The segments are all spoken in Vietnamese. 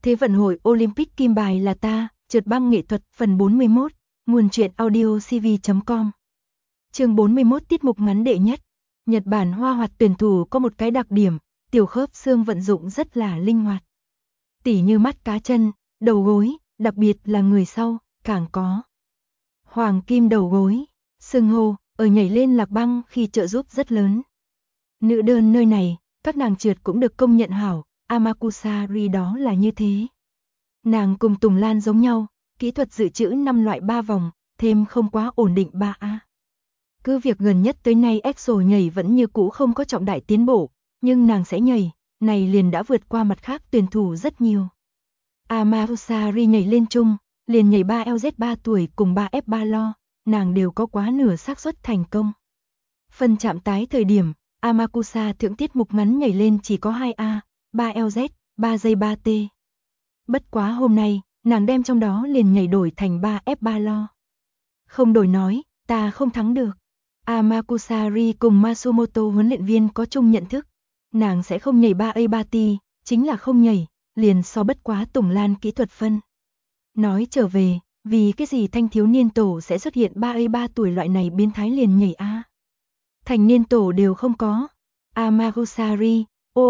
Thế vận hội Olympic kim bài là ta, trượt băng nghệ thuật phần 41, nguồn truyện audio cv.com. Chương 41 tiết mục ngắn đệ nhất. Nhật Bản hoa hoạt tuyển thủ có một cái đặc điểm, tiểu khớp xương vận dụng rất là linh hoạt. Tỉ như mắt cá chân, đầu gối, đặc biệt là người sau, càng có. Hoàng kim đầu gối, xưng hô, ở nhảy lên lạc băng khi trợ giúp rất lớn. Nữ đơn nơi này, các nàng trượt cũng được công nhận hảo, Amakusari đó là như thế. Nàng cùng Tùng Lan giống nhau, kỹ thuật dự trữ 5 loại 3 vòng, thêm không quá ổn định 3A. Cứ việc gần nhất tới nay EXO nhảy vẫn như cũ không có trọng đại tiến bộ, nhưng nàng sẽ nhảy, này liền đã vượt qua mặt khác tuyển thủ rất nhiều. Amakusari nhảy lên chung, liền nhảy 3LZ 3 tuổi cùng 3F3 lo, nàng đều có quá nửa xác suất thành công. Phần chạm tái thời điểm, Amakusa thượng tiết mục ngắn nhảy lên chỉ có 2A, 3LZ, 3 giây 3T. Bất quá hôm nay, nàng đem trong đó liền nhảy đổi thành 3F3 lo. Không đổi nói, ta không thắng được. Amakusari cùng Masumoto huấn luyện viên có chung nhận thức. Nàng sẽ không nhảy 3A3T, chính là không nhảy, liền so bất quá Tùng Lan kỹ thuật phân. Nói trở về, vì cái gì thanh thiếu niên tổ sẽ xuất hiện 3A3 tuổi loại này biến thái liền nhảy A. Thành niên tổ đều không có. Amakusari,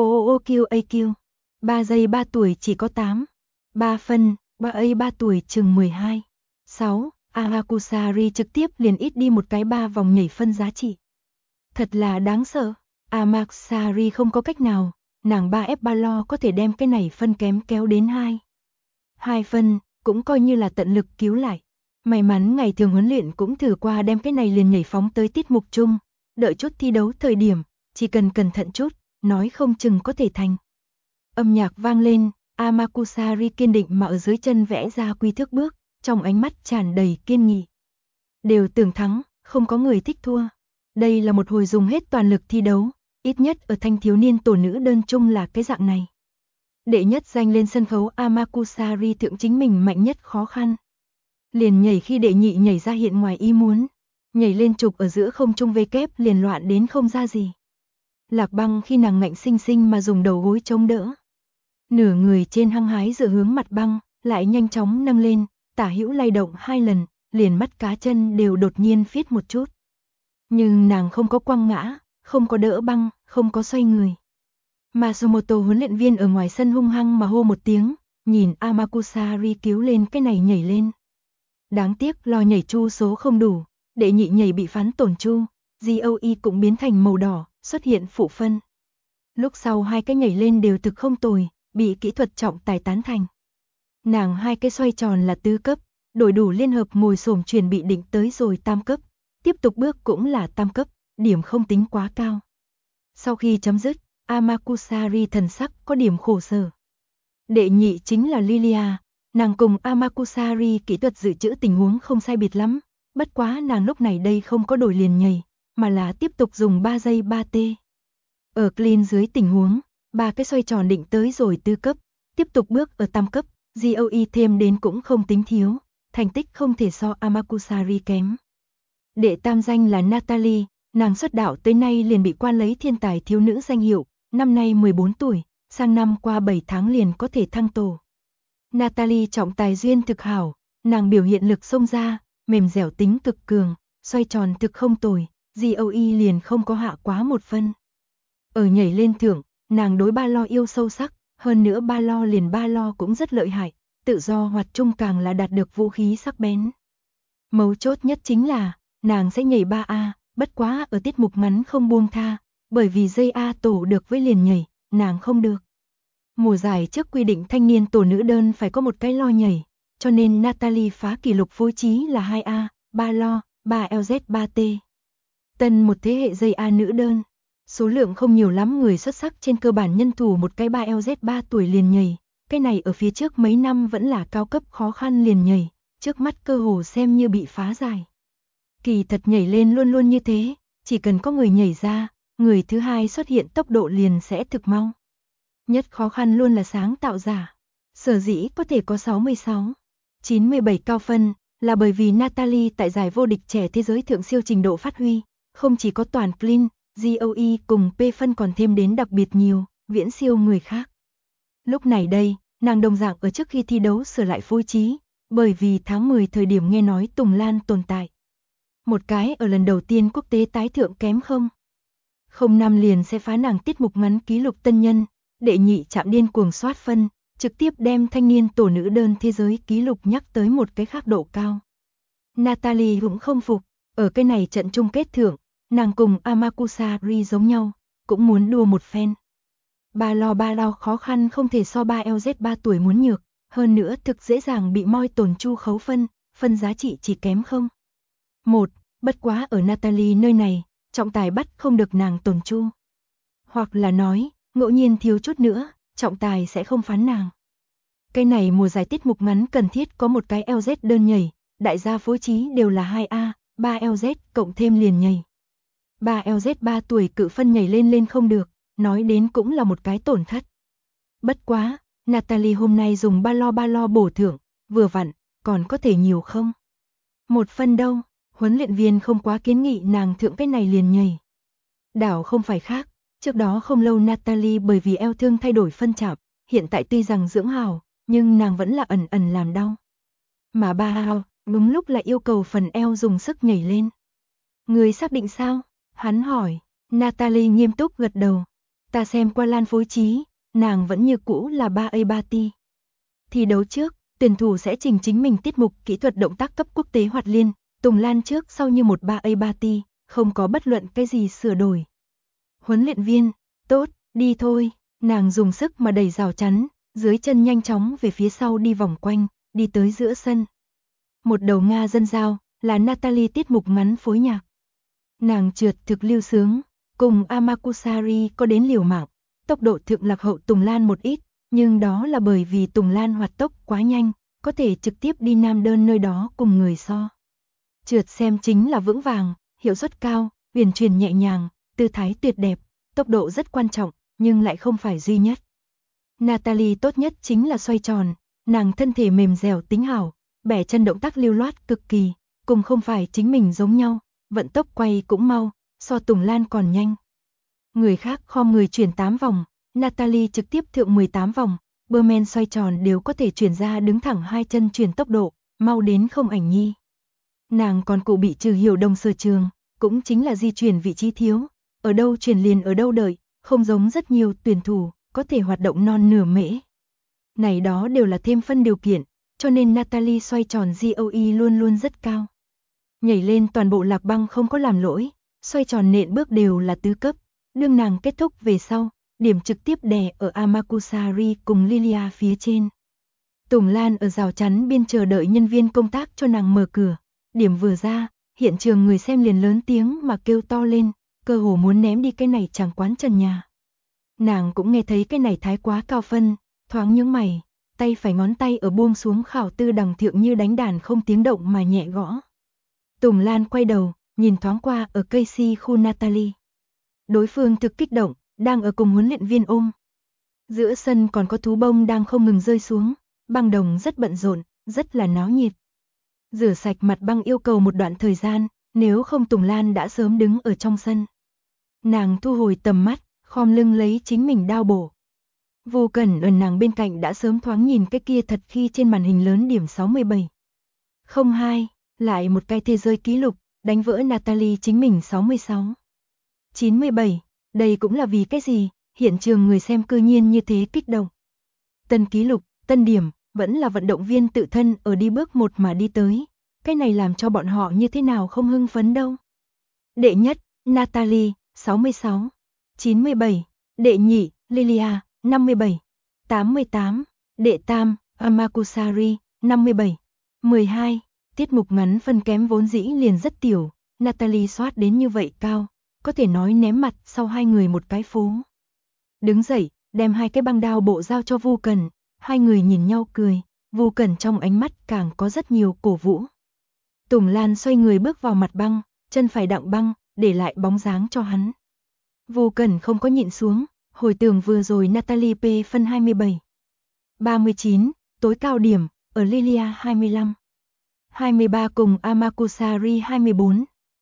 OOOQAQ. 3 giây 3 tuổi chỉ có 8. 3 phân, 3A3 tuổi chừng 12. 6. Amakusari trực tiếp liền ít đi một cái 3 vòng nhảy phân giá trị. Thật là đáng sợ. Amakusari không có cách nào, nàng 3F3 lo có thể đem cái này phân kém kéo đến 2. 2 phân, cũng coi như là tận lực cứu lại. May mắn ngày thường huấn luyện cũng thử qua đem cái này liền nhảy phóng tới tiết mục chung, đợi chút thi đấu thời điểm, chỉ cần cẩn thận chút, nói không chừng có thể thành. Âm nhạc vang lên, Amakusari kiên định mà ở dưới chân vẽ ra quy thước bước, trong ánh mắt tràn đầy kiên nghị. Đều tưởng thắng, không có người thích thua. Đây là một hồi dùng hết toàn lực thi đấu, ít nhất ở thanh thiếu niên tổ nữ đơn chung là cái dạng này. Đệ nhất danh lên sân khấu Amakusari thượng chính mình mạnh nhất khó khăn. Liền nhảy khi đệ nhị nhảy ra hiện ngoài ý muốn. Nhảy lên trục ở giữa không trung vây kép liền loạn đến không ra gì. Lạc băng khi nàng ngạnh sinh sinh mà dùng đầu gối chống đỡ. Nửa người trên hăng hái dựa hướng mặt băng, lại nhanh chóng nâng lên, tả hữu lay động 2 lần, liền mắt cá chân đều đột nhiên phiết một chút. Nhưng nàng không có quăng ngã, không có đỡ băng, không có xoay người. Masumoto huấn luyện viên ở ngoài sân hung hăng mà hô một tiếng, nhìn Amakusari cứu lên cái này nhảy lên. Đáng tiếc lo nhảy chu số không đủ, đệ nhị nhảy bị phán tổn chu, GOE cũng biến thành màu đỏ, xuất hiện phụ phân. Lúc sau hai cái nhảy lên đều thực không tồi, bị kỹ thuật trọng tài tán thành. Nàng hai cái xoay tròn là tứ cấp, đổi đủ liên hợp ngồi xổm chuyển bị định tới rồi tam cấp, tiếp tục bước cũng là tam cấp, điểm không tính quá cao. Sau khi chấm dứt, Amakusari thần sắc có điểm khổ sở. Đệ nhị chính là Lilia, nàng cùng Amakusari kỹ thuật dự trữ tình huống không sai biệt lắm, bất quá nàng lúc này đây không có đổi liền nhảy, mà là tiếp tục dùng 3 giây 3T. Ở clean dưới tình huống, ba cái xoay tròn định tới rồi tứ cấp, tiếp tục bước ở tam cấp, GOE thêm đến cũng không tính thiếu, thành tích không thể so Amakusari kém. Đệ tam danh là Natalie, nàng xuất đạo tới nay liền bị quan lấy thiên tài thiếu nữ danh hiệu, năm nay 14 tuổi, sang năm qua 7 tháng liền có thể thăng tổ. Natalie trọng tài duyên thực hảo, nàng biểu hiện lực xông ra, mềm dẻo tính cực cường, xoay tròn thực không tồi, GOE liền không có hạ quá một phân. Ở nhảy lên thưởng, nàng đối ba lo yêu sâu sắc, hơn nữa ba lo liền ba lo cũng rất lợi hại, tự do hoạt chung càng là đạt được vũ khí sắc bén. Mấu chốt nhất chính là, nàng sẽ nhảy 3A, bất quá ở tiết mục ngắn không buông tha, bởi vì dây A tổ được với liền nhảy, nàng không được. Mùa giải trước quy định thanh niên tổ nữ đơn phải có một cái lo nhảy, cho nên Natalie phá kỷ lục phối trí là 2A, 3 lo, 3LZ 3T. Tân một thế hệ dây A nữ đơn, số lượng không nhiều lắm người xuất sắc trên cơ bản nhân thủ một cái 3LZ 3 tuổi liền nhảy, cái này ở phía trước mấy năm vẫn là cao cấp khó khăn liền nhảy, trước mắt cơ hồ xem như bị phá giải. Kỳ thật nhảy lên luôn luôn như thế, chỉ cần có người nhảy ra, người thứ hai xuất hiện tốc độ liền sẽ thực mau. Nhất khó khăn luôn là sáng tạo giả. Sở dĩ có thể có 66, 97 cao phân, là bởi vì Natalie tại giải vô địch trẻ thế giới thượng siêu trình độ phát huy, không chỉ có toàn clean, GOE cùng P phân còn thêm đến đặc biệt nhiều, viễn siêu người khác. Lúc này đây, nàng đồng dạng ở trước khi thi đấu sửa lại phối trí, bởi vì tháng 10 thời điểm nghe nói Tùng Lan tồn tại. Một cái ở lần đầu tiên quốc tế tái thượng kém không. 05 liền sẽ phá nàng tiết mục ngắn ký lục tân nhân, đệ nhị chạm điên cuồng soát phân, trực tiếp đem thanh niên tổ nữ đơn thế giới ký lục nhắc tới một cái khác độ cao. Natalie cũng không phục, ở cái này trận chung kết thượng, nàng cùng Amakusari giống nhau, cũng muốn đua một phen. Ba lo khó khăn không thể so 3LZ 3 tuổi muốn nhược, hơn nữa thực dễ dàng bị moi tổn chu khấu phân giá trị chỉ kém không. Bất quá ở Natalie nơi này, trọng tài bắt không được nàng tổn chu. Hoặc là nói, ngẫu nhiên thiếu chút nữa, trọng tài sẽ không phán nàng. Cái này mùa giải tiết mục ngắn cần thiết có một cái LZ đơn nhảy, đại gia phối trí đều là 2A, 3LZ cộng thêm liền nhảy. 3LZ 3 tuổi cự phân nhảy lên không được, nói đến cũng là một cái tổn thất. Bất quá, Natalie hôm nay dùng ba lo bổ thưởng, vừa vặn, còn có thể nhiều không? 1 phân đâu, huấn luyện viên không quá kiến nghị nàng thượng cái này liền nhảy. Đảo không phải khác, trước đó không lâu Natalie bởi vì eo thương thay đổi phân chạm, hiện tại tuy rằng dưỡng hào, nhưng nàng vẫn là ẩn làm đau. Mà ba hào, đúng lúc lại yêu cầu phần eo dùng sức nhảy lên. Người xác định sao? Hắn hỏi. Natalie nghiêm túc gật đầu. Ta xem qua lan phối trí, nàng vẫn như cũ là 3A3T. Thi đấu trước, tuyển thủ sẽ trình chính mình tiết mục kỹ thuật động tác cấp quốc tế hoạt liên, Tùng Lan trước sau như một 3A3T, không có bất luận cái gì sửa đổi. Huấn luyện viên, tốt, đi thôi, nàng dùng sức mà đẩy rào chắn, dưới chân nhanh chóng về phía sau đi vòng quanh, đi tới giữa sân. Một đầu Nga dân giao, là Natalie tiết mục ngắn phối nhạc. Nàng trượt thực lưu sướng, cùng Amakusari có đến liều mạng, tốc độ thượng lạc hậu Tùng Lan một ít, nhưng đó là bởi vì Tùng Lan hoạt tốc quá nhanh, có thể trực tiếp đi nam đơn nơi đó cùng người so. Trượt xem chính là vững vàng, hiệu suất cao, huyền truyền nhẹ nhàng, tư thái tuyệt đẹp, tốc độ rất quan trọng, nhưng lại không phải duy nhất. Natalie tốt nhất chính là xoay tròn, nàng thân thể mềm dẻo tính hảo, bẻ chân động tác lưu loát cực kỳ, cùng không phải chính mình giống nhau, vận tốc quay cũng mau, so Tùng Lan còn nhanh. Người khác khom người chuyển 8 vòng, Natalie trực tiếp thượng 18 vòng, Berman xoay tròn đều có thể chuyển ra đứng thẳng hai chân chuyển tốc độ, mau đến không ảnh nhi. Nàng còn cụ bị trừ hiểu đồng sở trường, cũng chính là di chuyển vị trí thiếu, ở đâu chuyển liền ở đâu đợi, không giống rất nhiều tuyển thủ, có thể hoạt động non nửa mễ. Này đó đều là thêm phân điều kiện, cho nên Natalie xoay tròn GOE luôn luôn rất cao. Nhảy lên toàn bộ lạc băng không có làm lỗi, xoay tròn nện bước đều là tứ cấp, đương nàng kết thúc về sau, điểm trực tiếp đè ở Amakusari cùng Lilia phía trên. Tùng Lan ở rào chắn biên chờ đợi nhân viên công tác cho nàng mở cửa, điểm vừa ra, hiện trường người xem liền lớn tiếng mà kêu to lên, cơ hồ muốn ném đi cái này chẳng quán trần nhà. Nàng cũng nghe thấy cái này thái quá cao phân, thoáng nhướng mày, tay phải ngón tay ở buông xuống khảo tư đằng thượng như đánh đàn không tiếng động mà nhẹ gõ. Tùng Lan quay đầu, nhìn thoáng qua ở cây si khu Natalie. Đối phương thực kích động, đang ở cùng huấn luyện viên ôm. Giữa sân còn có thú bông đang không ngừng rơi xuống, băng đồng rất bận rộn, rất là náo nhiệt. Rửa sạch mặt băng yêu cầu một đoạn thời gian, nếu không Tùng Lan đã sớm đứng ở trong sân. Nàng thu hồi tầm mắt, khom lưng lấy chính mình đao bổ. Vô Cẩn ở nàng bên cạnh đã sớm thoáng nhìn cái kia thật khi trên màn hình lớn điểm 67. 02, lại một cái thế giới kỷ lục, đánh vỡ Natalie chính mình 66. 97, đây cũng là vì cái gì, hiện trường người xem cư nhiên như thế kích động. Tân kỷ lục, tân điểm, vẫn là vận động viên tự thân ở đi bước một mà đi tới, cái này làm cho bọn họ như thế nào không hưng phấn đâu. Đệ nhất, Natalie, 66. 97, đệ nhị, Lilia, 57. 88, đệ tam, Amakusari, 57. 12, tiết mục ngắn phân kém vốn dĩ liền rất tiểu, Natalie soát đến như vậy cao, có thể nói ném mặt sau hai người một cái phố. Đứng dậy, đem hai cái băng đao bộ giao cho Vu Cần, hai người nhìn nhau cười, Vu Cần trong ánh mắt càng có rất nhiều cổ vũ. Tùng Lan xoay người bước vào mặt băng, chân phải đặng băng, để lại bóng dáng cho hắn. Vu Cần không có nhịn xuống, hồi tưởng vừa rồi Natalie P phân 27. 39, tối cao điểm, ở Lilia 25. 23 cùng Amakusari 24.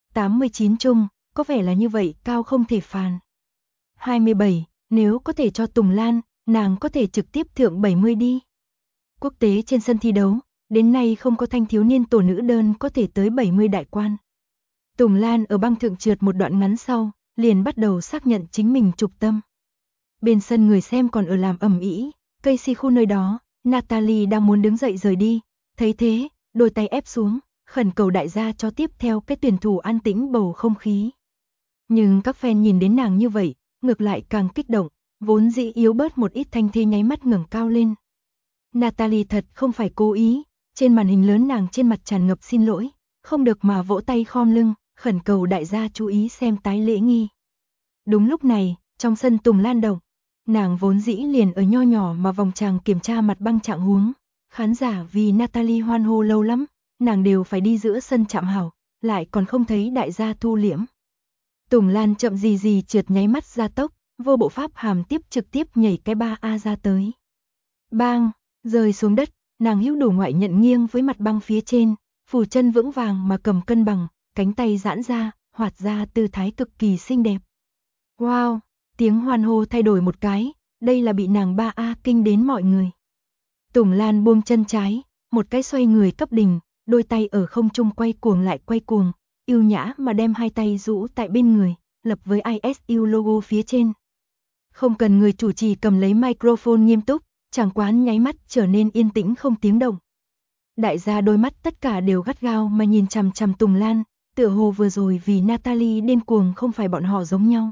89 chung, có vẻ là như vậy cao không thể phàn. 27, nếu có thể cho Tùng Lan, nàng có thể trực tiếp thượng 70 đi. Quốc tế trên sân thi đấu, đến nay không có thanh thiếu niên tổ nữ đơn có thể tới 70 đại quan. Tùng Lan ở băng thượng trượt một đoạn ngắn sau, liền bắt đầu xác nhận chính mình trục tâm. Bên sân người xem còn ở làm ầm ĩ, Casey khu nơi đó, Natalie đang muốn đứng dậy rời đi, thấy thế, đôi tay ép xuống, khẩn cầu đại gia cho tiếp theo cái tuyển thủ an tĩnh bầu không khí. Nhưng các fan nhìn đến nàng như vậy, ngược lại càng kích động, vốn dĩ yếu bớt một ít thanh thê nháy mắt ngẩng cao lên. Natalie thật không phải cố ý, trên màn hình lớn nàng trên mặt tràn ngập xin lỗi, không được mà vỗ tay khom lưng, khẩn cầu đại gia chú ý xem tái lễ nghi. Đúng lúc này, trong sân Tùng Lan động, nàng vốn dĩ liền ở nho nhỏ mà vòng tràng kiểm tra mặt băng trạng huống, khán giả vì Natalie hoan hô lâu lắm, nàng đều phải đi giữa sân chạm hảo, lại còn không thấy đại gia thu liễm. Tùng Lan chậm gì gì trượt nháy mắt ra tốc, vô bộ pháp hàm tiếp trực tiếp nhảy cái 3A ra tới. Bang, rơi xuống đất, nàng hữu đủ ngoại nhận nghiêng với mặt băng phía trên, phủ chân vững vàng mà cầm cân bằng, cánh tay giãn ra, hoạt ra tư thái cực kỳ xinh đẹp. Wow, tiếng hoan hô thay đổi một cái, đây là bị nàng 3A kinh đến mọi người. Tùng Lan buông chân trái, một cái xoay người cấp đỉnh, đôi tay ở không trung quay cuồng lại quay cuồng, yêu nhã mà đem hai tay rũ tại bên người, lập với ISU logo phía trên. Không cần người chủ trì cầm lấy microphone nghiêm túc, chàng quán nháy mắt trở nên yên tĩnh không tiếng động. Đại gia đôi mắt tất cả đều gắt gao mà nhìn chằm chằm Tùng Lan, tựa hồ vừa rồi vì Natalie điên cuồng không phải bọn họ giống nhau.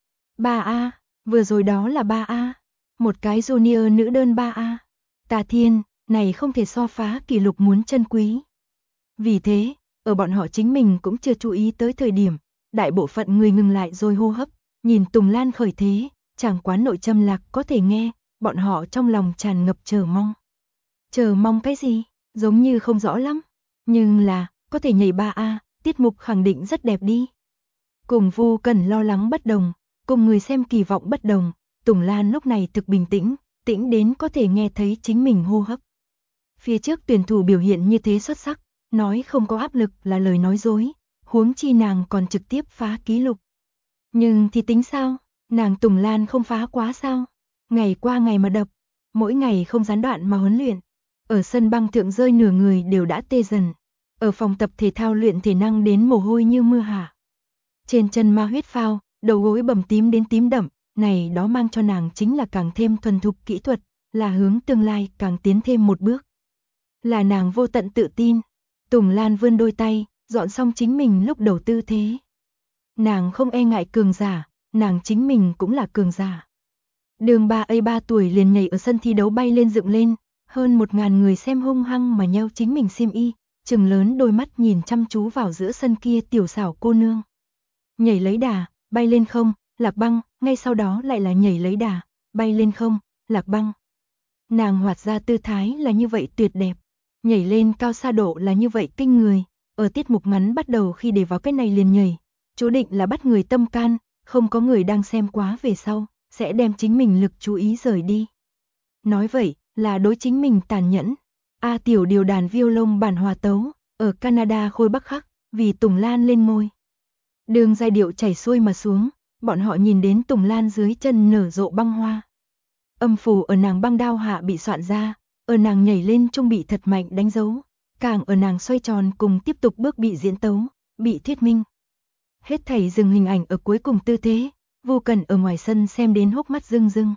3A, vừa rồi đó là 3A, một cái junior nữ đơn 3A. Tà thiên, này không thể so phá kỷ lục muốn chân quý. Vì thế, ở bọn họ chính mình cũng chưa chú ý tới thời điểm, đại bộ phận người ngừng lại rồi hô hấp, nhìn Tùng Lan khởi thế, chàng quán nội châm lạc có thể nghe, bọn họ trong lòng tràn ngập chờ mong. Chờ mong cái gì? Giống như không rõ lắm, nhưng là, có thể nhảy 3A, tiết mục khẳng định rất đẹp đi. Cùng Vu Cẩn lo lắng bất đồng, cùng người xem kỳ vọng bất đồng, Tùng Lan lúc này thực bình tĩnh, tĩnh đến có thể nghe thấy chính mình hô hấp. Phía trước tuyển thủ biểu hiện như thế xuất sắc, nói không có áp lực là lời nói dối, huống chi nàng còn trực tiếp phá kỷ lục. Nhưng thì tính sao, nàng Tùng Lan không phá quá sao, ngày qua ngày mà đập, mỗi ngày không gián đoạn mà huấn luyện. Ở sân băng thượng rơi nửa người đều đã tê dần, ở phòng tập thể thao luyện thể năng đến mồ hôi như mưa hạ. Trên chân ma huyết phao, đầu gối bầm tím đến tím đậm, này đó mang cho nàng chính là càng thêm thuần thục kỹ thuật, là hướng tương lai càng tiến thêm một bước. Là nàng vô tận tự tin. Tùng Lan vươn đôi tay, dọn xong chính mình lúc đầu tư thế. Nàng không e ngại cường giả, nàng chính mình cũng là cường giả. Đường 3A 3 tuổi liền nhảy ở sân thi đấu bay lên dựng lên, hơn 1000 người xem hung hăng mà nheo chính mình xiêm y, trừng lớn đôi mắt nhìn chăm chú vào giữa sân kia tiểu xảo cô nương. Nhảy lấy đà, bay lên không, lạc băng, ngay sau đó lại là nhảy lấy đà, bay lên không, lạc băng. Nàng hoạt ra tư thái là như vậy tuyệt đẹp, nhảy lên cao xa độ là như vậy kinh người, ở tiết mục ngắn bắt đầu khi để vào cái này liền nhảy, chú định là bắt người tâm can, không có người đang xem quá về sau, sẽ đem chính mình lực chú ý rời đi. Nói vậy, là đối chính mình tàn nhẫn. A tiểu điều đàn violon bản hòa tấu, ở Canada khôi bắc khắc, vì Tùng Lan lên ngôi. Đường giai điệu chảy xuôi mà xuống, bọn họ nhìn đến Tùng Lan dưới chân nở rộ băng hoa. Âm phủ ở nàng băng đao hạ bị soạn ra, ở nàng nhảy lên trung bị thật mạnh đánh dấu, càng ở nàng xoay tròn cùng tiếp tục bước bị diễn tấu, bị thuyết minh. Hết thảy dừng hình ảnh ở cuối cùng tư thế, Vô Cần ở ngoài sân xem đến hốc mắt rưng rưng.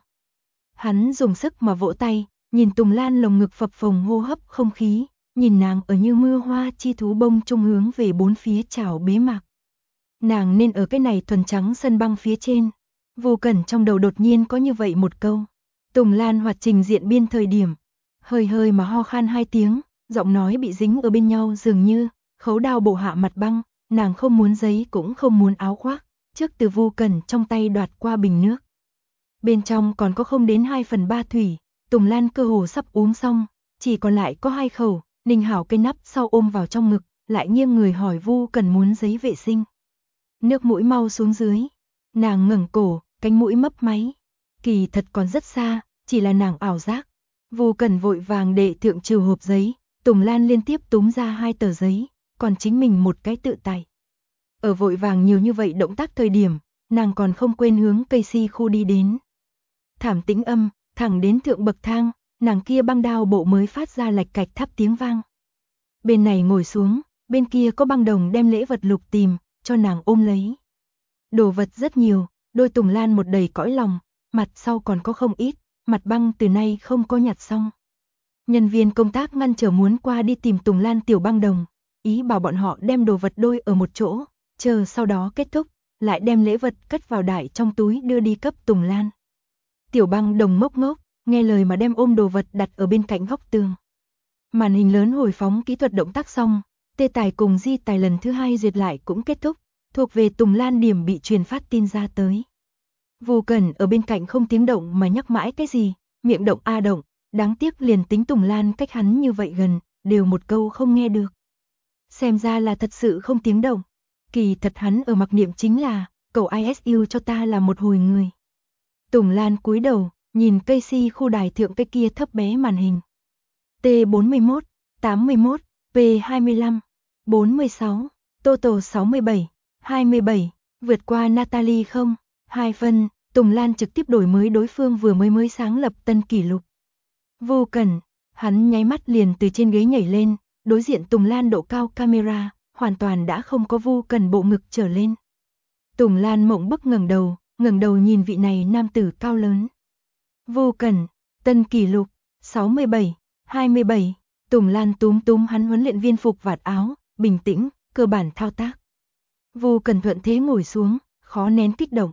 Hắn dùng sức mà vỗ tay, nhìn Tùng Lan lồng ngực phập phồng hô hấp không khí, nhìn nàng ở như mưa hoa chi thú bông trung hướng về bốn phía chảo bế mạc. Nàng nên ở cái này thuần trắng sân băng phía trên. Vô Cẩn trong đầu đột nhiên có như vậy một câu. Tùng Lan hoạt trình diện biên thời điểm, hơi hơi mà ho khan 2 tiếng, giọng nói bị dính ở bên nhau dường như khấu đao bổ hạ mặt băng, nàng không muốn giấy cũng không muốn áo khoác, trước từ Vô Cẩn trong tay đoạt qua bình nước. Bên trong còn có không đến 2/3 thủy, Tùng Lan cơ hồ sắp uống xong, chỉ còn lại có 2 khẩu, Ninh Hảo cây nắp sau ôm vào trong ngực, lại nghiêng người hỏi Vô Cần muốn giấy vệ sinh. Nước mũi mau xuống dưới, nàng ngẩng cổ, cánh mũi mấp máy. Kỳ thật còn rất xa, chỉ là nàng ảo giác. Vô Cần vội vàng để thượng trừ hộp giấy, Tùng Lan liên tiếp túm ra 2 tờ giấy, còn chính mình một cái tự tay. Ở vội vàng nhiều như vậy động tác thời điểm, nàng còn không quên hướng Casey khu đi đến. Thảm tĩnh âm, Thẳng đến thượng bậc thang, nàng kia băng đao bộ mới phát ra lạch cạch thắp tiếng vang. Bên này ngồi xuống, bên kia có băng đồng đem lễ vật lục tìm, cho nàng ôm lấy. Đồ vật rất nhiều, đôi Tùng Lan một đầy cõi lòng, mặt sau còn có không ít, mặt băng từ nay không có nhặt xong. Nhân viên công tác ngăn trở muốn qua đi tìm Tùng Lan tiểu băng đồng, ý bảo bọn họ đem đồ vật đôi ở một chỗ, chờ sau đó kết thúc, lại đem lễ vật cất vào đại trong túi đưa đi cấp Tùng Lan. Tiểu băng đồng ngốc ngốc, nghe lời mà đem ôm đồ vật đặt ở bên cạnh góc tường. Màn hình lớn hồi phóng kỹ thuật động tác xong, tê tài cùng di tài lần thứ 2 duyệt lại cũng kết thúc, thuộc về Tùng Lan điểm bị truyền phát tin ra tới. Vô Cẩn ở bên cạnh không tiếng động mà nhắc mãi cái gì, miệng động a động, đáng tiếc liền tính Tùng Lan cách hắn như vậy gần, đều một câu không nghe được. Xem ra là thật sự không tiếng động, kỳ thật hắn ở mặc niệm chính là, cậu ISU cho ta là một hồi người. Tùng Lan cúi đầu, nhìn Casey khu đài thượng cái kia thấp bé màn hình. T41, 81, P25, 46, Total 67, 27, vượt qua Natalie không? 2 phân, Tùng Lan trực tiếp đổi mới đối phương vừa mới sáng lập tân kỷ lục. Vô Cẩn, hắn nháy mắt liền từ trên ghế nhảy lên, đối diện Tùng Lan độ cao camera, hoàn toàn đã không có Vô Cẩn bộ ngực trở lên. Tùng Lan mộng bức ngẩng đầu nhìn vị này nam tử cao lớn. Vô Cẩn, tân kỷ lục, 67, 27, Tùng Lan túm hắn huấn luyện viên phục vạt áo, bình tĩnh, cơ bản thao tác. Vô Cẩn thuận thế ngồi xuống, khó nén kích động.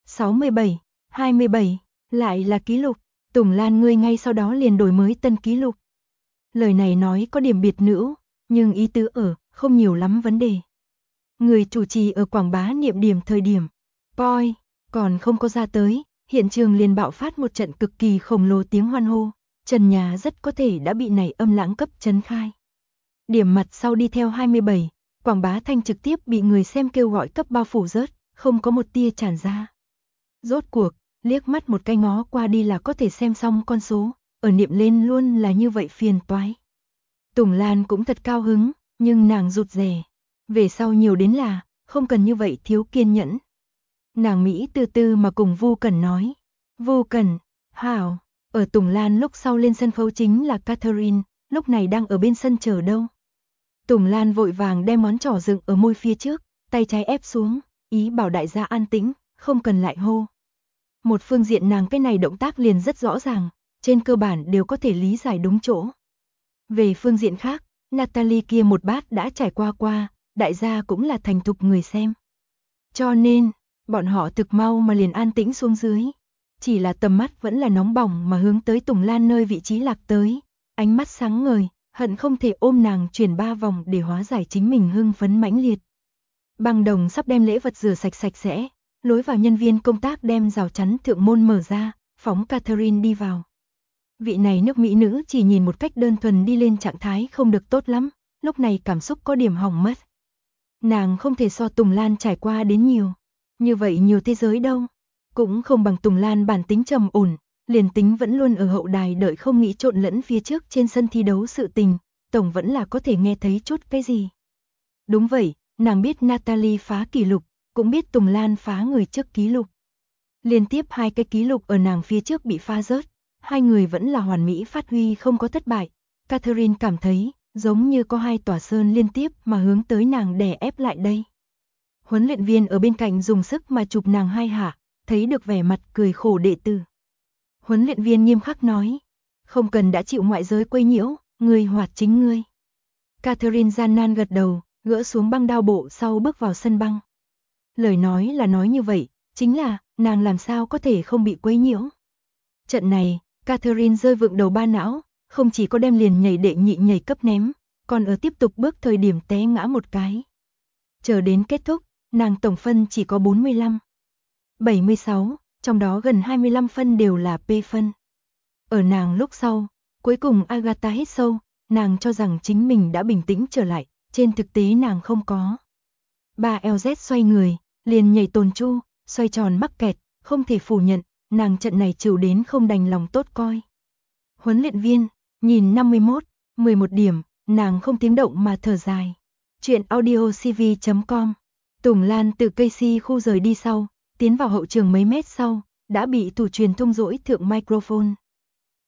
67, 27, lại là ký lục, Tùng Lan ngươi ngay sau đó liền đổi mới tân ký lục. Lời này nói có điểm biệt nữ, nhưng ý tứ ở, không nhiều lắm vấn đề. Người chủ trì ở quảng bá niệm điểm thời điểm, Poi, còn không có ra tới, hiện trường liền bạo phát một trận cực kỳ khổng lồ tiếng hoan hô, trần nhà rất có thể đã bị này âm lãng cấp chấn khai. Điểm mặt sau đi theo 27, quảng bá thanh trực tiếp bị người xem kêu gọi cấp bao phủ rớt, không có một tia tràn ra. Rốt cuộc, liếc mắt một cái ngó qua đi là có thể xem xong con số, ở niệm lên luôn là như vậy phiền toái. Tùng Lan cũng thật cao hứng, nhưng nàng rụt rè. Về sau nhiều đến là, không cần như vậy thiếu kiên nhẫn. Nàng Mỹ từ từ mà cùng Vu Cẩn nói. Vu Cẩn, hảo, ở Tùng Lan lúc sau lên sân khấu chính là Catherine, lúc này đang ở bên sân chờ đâu. Tùng Lan vội vàng đem ngón trỏ dựng ở môi phía trước, tay trái ép xuống, ý bảo đại gia an tĩnh, không cần lại hô. Một phương diện nàng cái này động tác liền rất rõ ràng, trên cơ bản đều có thể lý giải đúng chỗ. Về phương diện khác, Natalie kia một bát đã trải qua, đại gia cũng là thành thục người xem. Cho nên, bọn họ thực mau mà liền an tĩnh xuống dưới. Chỉ là tầm mắt vẫn là nóng bỏng mà hướng tới Tùng Lan nơi vị trí lạc tới. Ánh mắt sáng ngời, hận không thể ôm nàng chuyển 3 vòng để hóa giải chính mình hưng phấn mãnh liệt. Băng đồng sắp đem lễ vật rửa sạch sẽ, lối vào nhân viên công tác đem rào chắn thượng môn mở ra, phóng Catherine đi vào. Vị này nước Mỹ nữ chỉ nhìn một cách đơn thuần đi lên trạng thái không được tốt lắm, lúc này cảm xúc có điểm hỏng mất. Nàng không thể so Tùng Lan trải qua đến nhiều. Như vậy nhiều thế giới đâu. Cũng không bằng Tùng Lan bản tính trầm ổn, liền tính vẫn luôn ở hậu đài đợi không nghĩ trộn lẫn phía trước trên sân thi đấu sự tình, tổng vẫn là có thể nghe thấy chút cái gì. Đúng vậy, nàng biết Natalie phá kỷ lục, cũng biết Tùng Lan phá người trước kỷ lục. Liên tiếp 2 cái kỷ lục ở nàng phía trước bị phá rớt, hai người vẫn là hoàn mỹ phát huy không có thất bại. Catherine cảm thấy, giống như có 2 tòa sơn liên tiếp mà hướng tới nàng đè ép lại đây. Huấn luyện viên ở bên cạnh dùng sức mà chụp nàng 2 hạ, thấy được vẻ mặt cười khổ đệ tử. Huấn luyện viên nghiêm khắc nói, không cần đã chịu ngoại giới quấy nhiễu, ngươi hoạt chính ngươi. Catherine gian nan gật đầu, gỡ xuống băng đao bộ sau bước vào sân băng. Lời nói là nói như vậy, chính là, nàng làm sao có thể không bị quấy nhiễu. Trận này, Catherine rơi vựng đầu ba não, không chỉ có đem liền nhảy đệ nhị nhảy cấp ném, còn ở tiếp tục bước thời điểm té ngã một cái. Chờ đến kết thúc, nàng tổng phân chỉ có 45. 76, trong đó gần 25 phân đều là P phân. Ở nàng lúc sau, cuối cùng Agatha hít sâu, nàng cho rằng chính mình đã bình tĩnh trở lại, trên thực tế nàng không có. 3LZ xoay người, liền nhảy tồn chu, xoay tròn mắc kẹt, không thể phủ nhận, nàng trận này chịu đến không đành lòng tốt coi. Huấn luyện viên, nhìn 51, 11 điểm, nàng không tiếng động mà thở dài. Chuyện audiocv.com. Tùng Lan từ Casey khu rời đi sau, tiến vào hậu trường mấy mét sau, đã bị thủ truyền thông dỗi thượng microphone.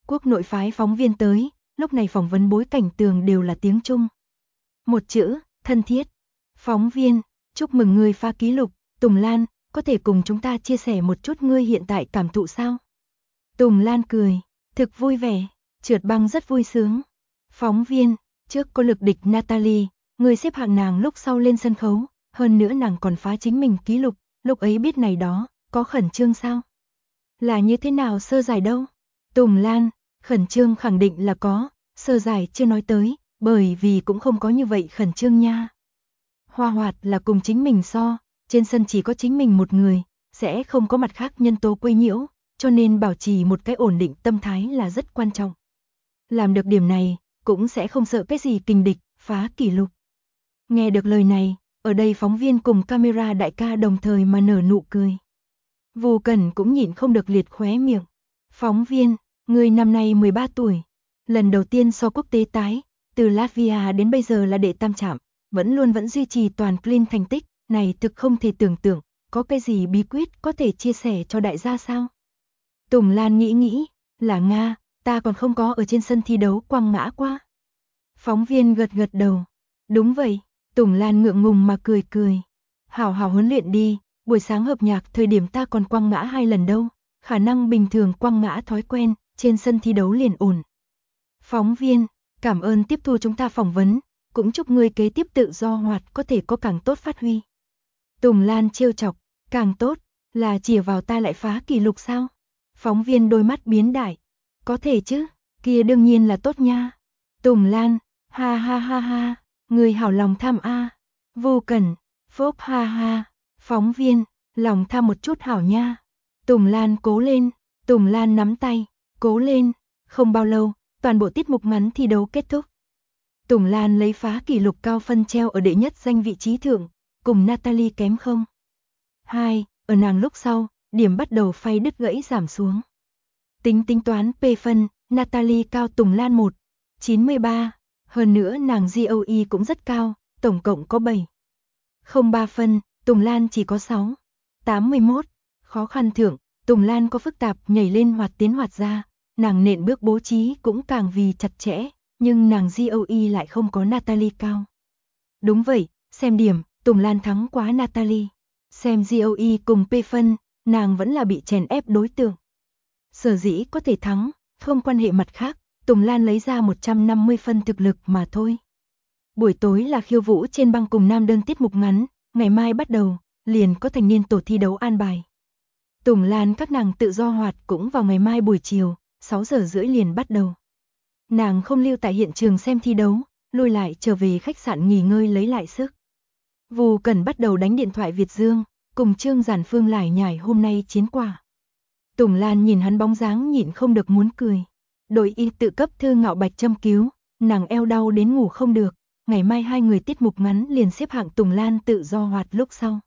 Quốc nội phái phóng viên tới, lúc này phỏng vấn bối cảnh tường đều là tiếng Trung. Một chữ, thân thiết. Phóng viên, chúc mừng ngươi phá kỷ lục, Tùng Lan, có thể cùng chúng ta chia sẻ một chút ngươi hiện tại cảm thụ sao? Tùng Lan cười, thực vui vẻ, trượt băng rất vui sướng. Phóng viên, trước có lực địch Natalie, người xếp hạng nàng lúc sau lên sân khấu, hơn nữa nàng còn phá chính mình kỷ lục, lúc ấy biết này đó, có khẩn trương sao? Là như thế nào sơ giải đâu? Tùng Lan, khẩn trương khẳng định là có, sơ giải chưa nói tới, bởi vì cũng không có như vậy khẩn trương nha. Hoa Hoạt là cùng chính mình so, trên sân chỉ có chính mình một người, sẽ không có mặt khác nhân tố quấy nhiễu, cho nên bảo trì một cái ổn định tâm thái là rất quan trọng. Làm được điểm này, cũng sẽ không sợ cái gì kình địch, phá kỷ lục. Nghe được lời này, ở đây phóng viên cùng camera đại ca đồng thời mà nở nụ cười. Vô Cẩn cũng nhịn không được liệt khóe miệng. Phóng viên, người năm nay 13 tuổi, lần đầu tiên so quốc tế tái, từ Latvia đến bây giờ là đệ tam chạm, vẫn duy trì toàn clean thành tích, này thực không thể tưởng tượng, có cái gì bí quyết có thể chia sẻ cho đại gia sao? Tùng Lan nghĩ, là Nga, ta còn không có ở trên sân thi đấu quăng ngã qua. Phóng viên gật đầu, đúng vậy, Tùng Lan ngượng ngùng mà cười. Hảo huấn luyện đi, buổi sáng hợp nhạc thời điểm ta còn quăng ngã 2 lần đâu, khả năng bình thường quăng ngã thói quen, trên sân thi đấu liền ổn. Phóng viên, cảm ơn tiếp thu chúng ta phỏng vấn, cũng chúc ngươi kế tiếp tự do hoạt có thể có càng tốt phát huy. Tùng Lan trêu chọc, càng tốt, là chìa vào ta lại phá kỷ lục sao? Phóng viên đôi mắt biến đại, có thể chứ, kia đương nhiên là tốt nha. Tùng Lan, ha, người hảo lòng tham a. Vô Cẩn, phốp ha. Phóng viên, lòng tham một chút hảo nha. Tùng Lan cố lên, Tùng Lan nắm tay, cố lên. Không bao lâu, toàn bộ tiết mục ngắn thi đấu kết thúc. Tùng Lan lấy phá kỷ lục cao phân treo ở đệ nhất danh vị trí thượng, cùng Natalie kém 0,2, ở nàng lúc sau, điểm bắt đầu phay đứt gãy giảm xuống. Tính toán P phân, Natalie cao Tùng Lan 1,93, hơn nữa nàng GOE cũng rất cao, tổng cộng có 7,03 phân, Tùng Lan chỉ có 6,81. Khó khăn thưởng, Tùng Lan có phức tạp nhảy lên hoạt tiến hoạt ra, nàng nện bước bố trí cũng càng vì chặt chẽ, nhưng nàng GOE lại không có Natalie cao. Đúng vậy, xem điểm, Tùng Lan thắng quá Natalie. Xem GOE cùng P phân, nàng vẫn là bị chèn ép đối tượng. Sở dĩ có thể thắng, không quan hệ mặt khác, Tùng Lan lấy ra 150 phân thực lực mà thôi. Buổi tối là khiêu vũ trên băng cùng nam đơn tiết mục ngắn, ngày mai bắt đầu, liền có thành niên tổ thi đấu an bài. Tùng Lan các nàng tự do hoạt cũng vào ngày mai buổi chiều, 6 giờ rưỡi liền bắt đầu. Nàng không lưu tại hiện trường xem thi đấu, lui lại trở về khách sạn nghỉ ngơi lấy lại sức. Vô Cẩn bắt đầu đánh điện thoại Việt Dương, cùng Trương Giản Phương lải nhải hôm nay chiến quả. Tùng Lan nhìn hắn bóng dáng nhịn không được muốn cười. Đội y tự cấp Thư Ngạo Bạch châm cứu, nàng eo đau đến ngủ không được, ngày mai 2 người tiết mục ngắn liền xếp hạng Tùng Lan tự do hoạt lúc sau.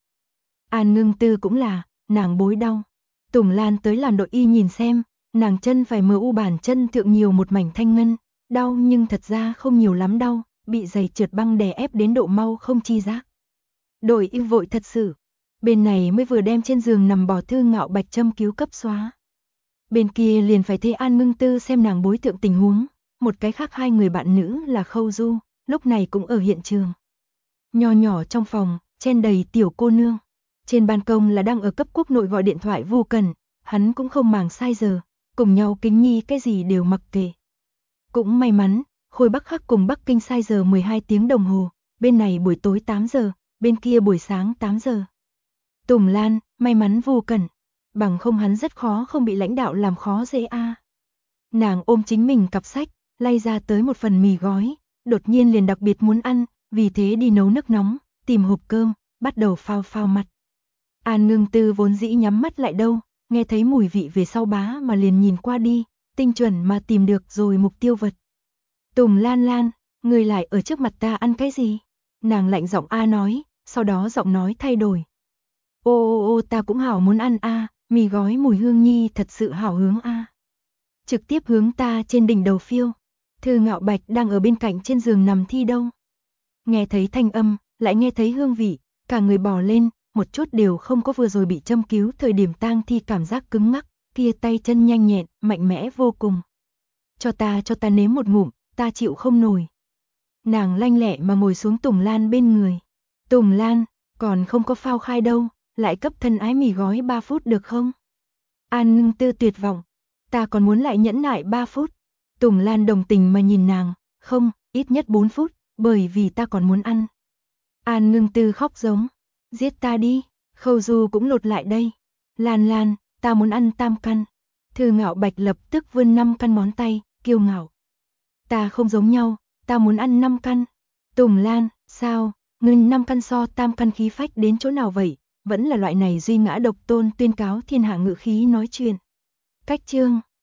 An Ngưng Tư cũng là, nàng bối đau. Tùng Lan tới làm đội y nhìn xem, nàng chân phải MU bàn chân thượng nhiều một mảnh thanh ngân, đau nhưng thật ra không nhiều lắm đau, bị giày trượt băng đè ép đến độ mau không chi giác. Đội y vội thật sự, bên này mới vừa đem trên giường nằm bò Thư Ngạo Bạch châm cứu cấp xóa. Bên kia liền phải thế An Ngưng Tư xem nàng bối thượng tình huống, một cái khác 2 người bạn nữ là Khâu Du, lúc này cũng ở hiện trường. Nho nhỏ trong phòng, chen đầy tiểu cô nương. Trên ban công là đang ở cấp quốc nội gọi điện thoại Vô Cẩn, hắn cũng không màng sai giờ, cùng nhau kính nhi cái gì đều mặc kệ. Cũng may mắn, Khôi Bắc Khắc cùng Bắc Kinh sai giờ 12 tiếng đồng hồ, bên này buổi tối 8 giờ, bên kia buổi sáng 8 giờ. Tùng Lan, may mắn Vô Cẩn, bằng không hắn rất khó không bị lãnh đạo làm khó dễ a. Nàng ôm chính mình cặp sách, lay ra tới một phần mì gói, đột nhiên liền đặc biệt muốn ăn, vì thế đi nấu nước nóng, tìm hộp cơm, bắt đầu phao mặt. An Ngưng Tư vốn dĩ nhắm mắt lại đâu, nghe thấy mùi vị về sau bá mà liền nhìn qua đi, tinh chuẩn mà tìm được rồi mục tiêu vật. Tùng Lan, người lại ở trước mặt ta ăn cái gì? Nàng lạnh giọng A nói, sau đó giọng nói thay đổi. Ô ta cũng hảo muốn ăn a, mì gói mùi hương nhi thật sự hảo hướng a. Trực tiếp hướng ta trên đỉnh đầu phiêu. Thư Ngạo Bạch đang ở bên cạnh trên giường nằm thi đâu. Nghe thấy thanh âm, lại nghe thấy hương vị, cả người bò lên, một chút đều không có vừa rồi bị châm cứu thời điểm tang thi cảm giác cứng ngắc, kia tay chân nhanh nhẹn, mạnh mẽ vô cùng. cho ta nếm một ngụm, ta chịu không nổi. Nàng lanh lẹ mà ngồi xuống Tùng Lan bên người. Tùng Lan, còn không có phao khai đâu, lại cấp thân ái mì gói 3 phút được không? An Ngưng Tư tuyệt vọng, ta còn muốn lại nhẫn nại 3 phút. Tùng Lan đồng tình mà nhìn nàng, không, ít nhất 4 phút, bởi vì ta còn muốn ăn. An Ngưng Tư khóc giống, giết ta đi, Khâu Du cũng lột lại đây. Lan Lan, ta muốn ăn tam căn. Thư Ngạo Bạch lập tức vươn 5 căn ngón tay, kiêu ngạo. Ta không giống nhau, ta muốn ăn 5 căn. Tùng Lan, sao, ngươi 5 căn so tam căn khí phách đến chỗ nào vậy? Vẫn là loại này duy ngã độc tôn tuyên cáo thiên hạ ngự khí nói chuyện. Cách chương